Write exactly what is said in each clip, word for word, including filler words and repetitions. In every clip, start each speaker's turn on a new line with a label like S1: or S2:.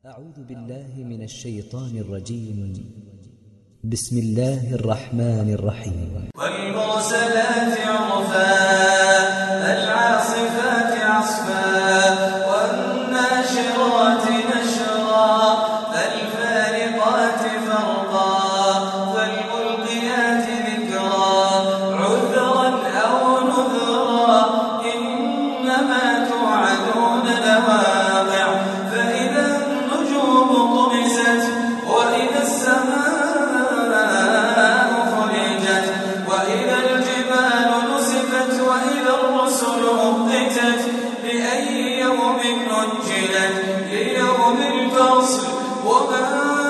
S1: أعوذ بالله من الشيطان الرجيم. بسم الله الرحمن الرحيم.
S2: والمرسلات عرفا العاصفات عصفا والناشرات نشرا فالفارقات فرقا فالملقيات ذكرا عذرا أو نذرا إنما توعدون لواقع فإذا النجوم طمست وإذا السماء فرجت وإذا الجبال نسفت وإذا الرسل أقتت لأي يوم أجلت ليوم الفصل وما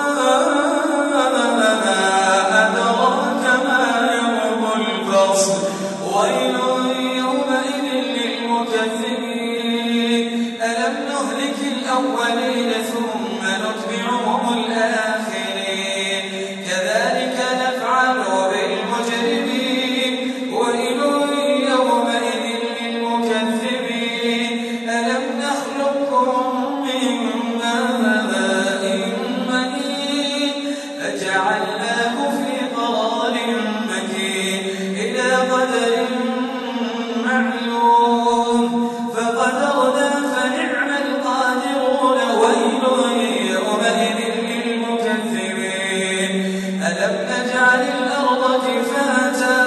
S2: أدراك ما يوم الفصل ويل يومئذ للمكذبين ألم نهلك الأولين ثم نتبعهم الآخرين كذلك نفعل بالمجرمين ويل يومئذ للمكذبين ألم نخلقكم من ماء مهين فجعلناه في قرار مكين إلى قدر معلوم فقدرنا فنعم القادرون ويل يومئذ للمكذبين ألم نجعل الأرض كفاتا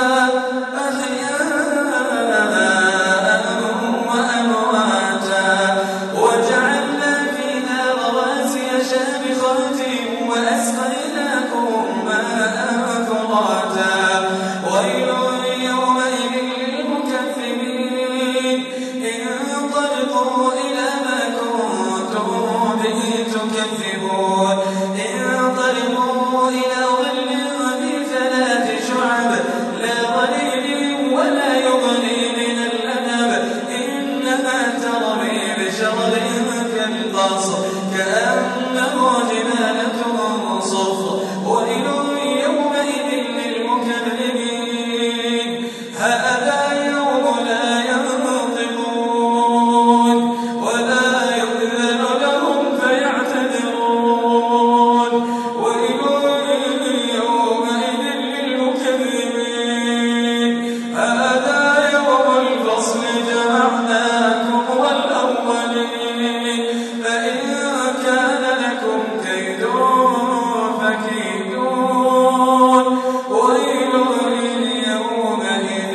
S2: أحياء وأمواتا وجعلنا فيها رواسي شامخات وأسقيناكم ماء فراتا ويل يومئذ للمكذبين انطلقوا إلى ما كنتم به تكذبون انطلقوا إلى ظل ذي ثلاث شعب لا ظليل ولا يغني من اللهب إنما ترمي بشرر كالقصر كأنه جمالة صفر ويل يومئذ للمكذبين هذا يوم لا ينطقون ولا يؤذن لهم فيعتذرون ويل يومئذ للمكذبين هذا يوم الفصل جمعناكم والأولين فإن كان لكم كيد فكيدون ويل يومئذ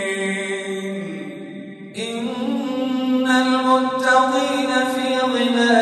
S2: للمكذبين إن المتقين في ظلال